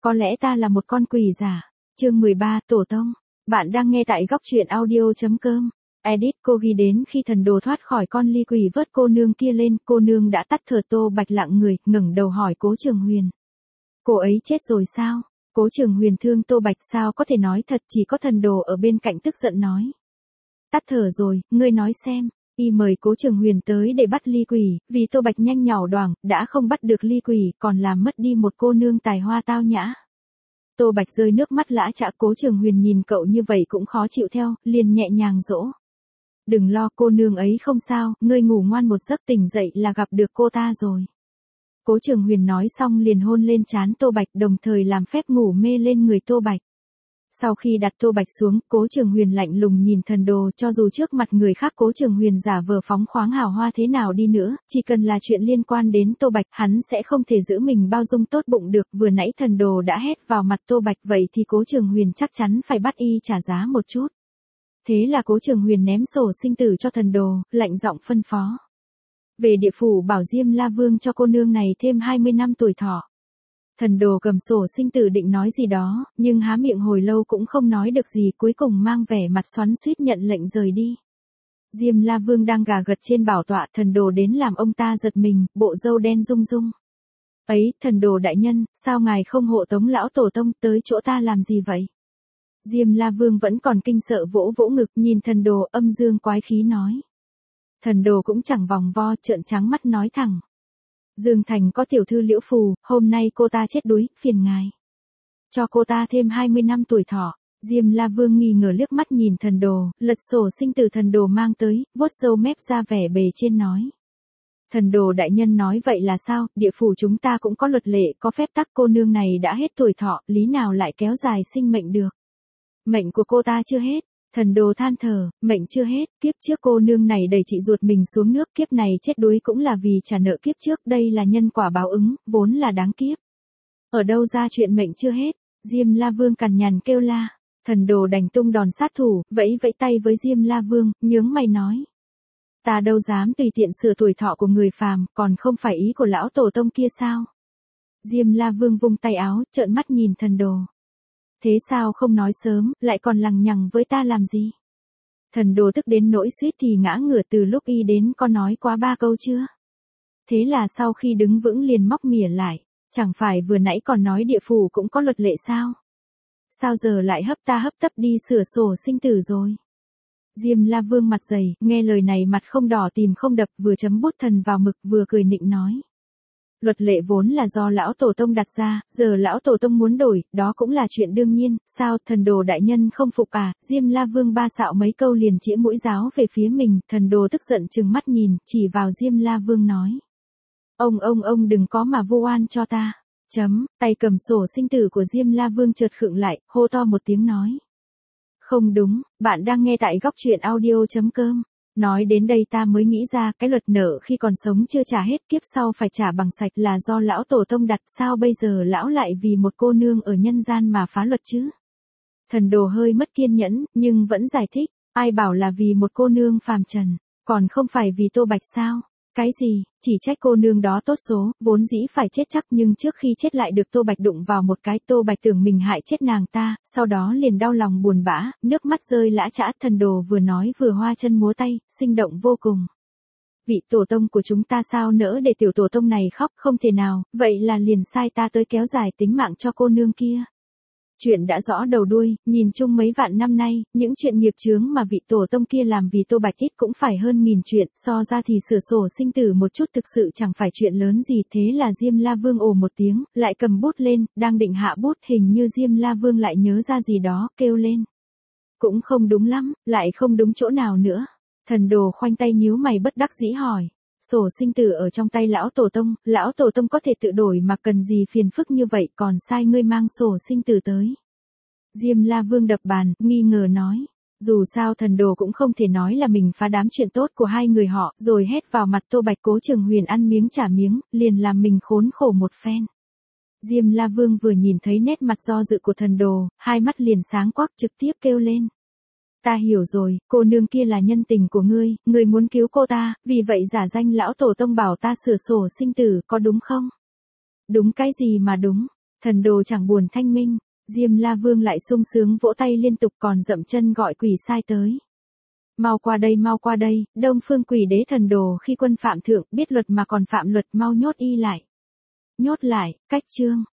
Có lẽ ta là một con quỷ giả. Chương 13, Tổ Tông. Bạn đang nghe tại góc truyện audio.com. Edit. Cô ghi đến khi thần đồ thoát khỏi con ly quỷ vớt cô nương kia lên, cô nương đã tắt thở. Tô Bạch lặng người, ngẩng đầu hỏi Cố Trường Huyền. Cô ấy chết rồi sao? Cố Trường Huyền thương Tô Bạch, sao có thể nói thật, chỉ có thần đồ ở bên cạnh tức giận nói. Tắt thở rồi, ngươi nói xem. Y mời Cố Trường Huyền tới để bắt ly quỷ, vì Tô Bạch nhanh nhảu đoảng, đã không bắt được ly quỷ, còn làm mất đi một cô nương tài hoa tao nhã. Tô Bạch rơi nước mắt lã chã. Cố Trường Huyền nhìn cậu như vậy cũng khó chịu theo, liền nhẹ nhàng dỗ. Đừng lo, cô nương ấy không sao, ngươi ngủ ngoan một giấc, tỉnh dậy là gặp được cô ta rồi. Cố Trường Huyền nói xong liền hôn lên trán Tô Bạch, đồng thời làm phép ngủ mê lên người Tô Bạch. Sau khi đặt Tô Bạch xuống, Cố Trường Huyền lạnh lùng nhìn thần đồ, cho dù trước mặt người khác Cố Trường Huyền giả vờ phóng khoáng hào hoa thế nào đi nữa, chỉ cần là chuyện liên quan đến Tô Bạch, hắn sẽ không thể giữ mình bao dung tốt bụng được. Vừa nãy thần đồ đã hét vào mặt Tô Bạch, vậy thì Cố Trường Huyền chắc chắn phải bắt y trả giá một chút. Thế là Cố Trường Huyền ném sổ sinh tử cho thần đồ, lạnh giọng phân phó. Về địa phủ bảo Diêm La Vương cho cô nương này thêm 20 năm tuổi thọ. Thần đồ cầm sổ sinh tử định nói gì đó, nhưng há miệng hồi lâu cũng không nói được gì, cuối cùng mang vẻ mặt xoắn xuýt nhận lệnh rời đi. Diêm La Vương đang gà gật trên bảo tọa, thần đồ đến làm ông ta giật mình, bộ râu đen rung rung. Ấy, thần đồ đại nhân, sao ngài không hộ tống lão tổ tông tới chỗ ta làm gì vậy? Diêm La Vương vẫn còn kinh sợ vỗ vỗ ngực, nhìn thần đồ âm dương quái khí nói. Thần đồ cũng chẳng vòng vo, trợn trắng mắt nói thẳng. Dương Thành có tiểu thư Liễu Phù, hôm nay cô ta chết đuối, phiền ngài. Cho cô ta thêm 20 năm tuổi thọ. Diêm La Vương nghi ngờ liếc mắt nhìn thần đồ, lật sổ sinh tử thần đồ mang tới, vuốt râu mép ra vẻ bề trên nói. Thần đồ đại nhân nói vậy là sao, địa phủ chúng ta cũng có luật lệ, có phép tắc, cô nương này đã hết tuổi thọ, lý nào lại kéo dài sinh mệnh được. Mệnh của cô ta chưa hết. Thần đồ than thở, mệnh chưa hết, kiếp trước cô nương này đẩy chị ruột mình xuống nước, kiếp này chết đuối cũng là vì trả nợ kiếp trước, đây là nhân quả báo ứng, vốn là đáng kiếp. Ở đâu ra chuyện mệnh chưa hết? Diêm La Vương cằn nhằn kêu la. Thần đồ đành tung đòn sát thủ, vẫy vẫy tay với Diêm La Vương, nhướng mày nói. Ta đâu dám tùy tiện sửa tuổi thọ của người phàm, còn không phải ý của lão tổ tông kia sao? Diêm La Vương vung tay áo, trợn mắt nhìn thần đồ. Thế sao không nói sớm, lại còn lằng nhằng với ta làm gì? Thần đồ tức đến nỗi suýt thì ngã ngửa, từ lúc y đến có nói quá 3 câu chưa? Thế là sau khi đứng vững liền móc mỉa lại, chẳng phải vừa nãy còn nói địa phủ cũng có luật lệ sao? Sao giờ lại hấp tấp đi sửa sổ sinh tử rồi? Diêm La Vương mặt dày, nghe lời này mặt không đỏ tìm không đập, vừa chấm bút thần vào mực vừa cười nịnh nói. Luật lệ vốn là do lão tổ tông đặt ra, giờ lão tổ tông muốn đổi, đó cũng là chuyện đương nhiên, sao thần đồ đại nhân không phục à? Diêm La Vương ba xạo mấy câu liền chĩa mũi giáo về phía mình, thần đồ tức giận trừng mắt nhìn, chỉ vào Diêm La Vương nói. Ông đừng có mà vu oan cho ta. Tay cầm sổ sinh tử của Diêm La Vương chợt khựng lại, hô to một tiếng nói. Không đúng, bạn đang nghe tại góc truyện audio.com. Nói đến đây ta mới nghĩ ra, cái luật nợ khi còn sống chưa trả hết, kiếp sau phải trả bằng sạch là do lão tổ tông đặt, sao bây giờ lão lại vì một cô nương ở nhân gian mà phá luật chứ? Thần đồ hơi mất kiên nhẫn, nhưng vẫn giải thích, ai bảo là vì một cô nương phàm trần, còn không phải vì Tô Bạch sao? Cái gì, chỉ trách cô nương đó tốt số, vốn dĩ phải chết chắc, nhưng trước khi chết lại được Tô Bạch đụng vào một cái, Tô Bạch tưởng mình hại chết nàng ta, sau đó liền đau lòng buồn bã, nước mắt rơi lã chã. Thần đồ vừa nói vừa hoa chân múa tay, sinh động vô cùng. Vị tổ tông của chúng ta sao nỡ để tiểu tổ tông này khóc, không thể nào, vậy là liền sai ta tới kéo dài tính mạng cho cô nương kia. Chuyện đã rõ đầu đuôi, nhìn chung mấy vạn năm nay, những chuyện nghiệp chướng mà vị tổ tông kia làm vì Tô Bạch ít cũng phải hơn 1000 chuyện, so ra thì sửa sổ sinh tử một chút thực sự chẳng phải chuyện lớn gì. Thế là Diêm La Vương ồ một tiếng, lại cầm bút lên, đang định hạ bút, hình như Diêm La Vương lại nhớ ra gì đó, kêu lên. Cũng không đúng lắm, lại không đúng chỗ nào nữa. Thần đồ khoanh tay nhíu mày bất đắc dĩ hỏi. Sổ sinh tử ở trong tay lão tổ tông có thể tự đổi mà cần gì phiền phức như vậy, còn sai ngươi mang sổ sinh tử tới. Diêm La Vương đập bàn, nghi ngờ nói. Dù sao thần đồ cũng không thể nói là mình phá đám chuyện tốt của hai người họ, rồi hét vào mặt Tô Bạch. Cố Trường Huyền ăn miếng trả miếng, liền làm mình khốn khổ một phen. Diêm La Vương vừa nhìn thấy nét mặt do dự của thần đồ, hai mắt liền sáng quắc, trực tiếp kêu lên. Ta hiểu rồi, cô nương kia là nhân tình của ngươi muốn cứu cô ta, vì vậy giả danh lão tổ tông bảo ta sửa sổ sinh tử, có đúng không? Đúng cái gì mà đúng? Thần đồ chẳng buồn thanh minh, Diêm La Vương lại sung sướng vỗ tay liên tục còn dậm chân gọi quỷ sai tới. Mau qua đây, Đông Phương Quỷ Đế thần đồ khi quân phạm thượng biết luật mà còn phạm luật mau nhốt y lại. Nhốt lại, cách chương.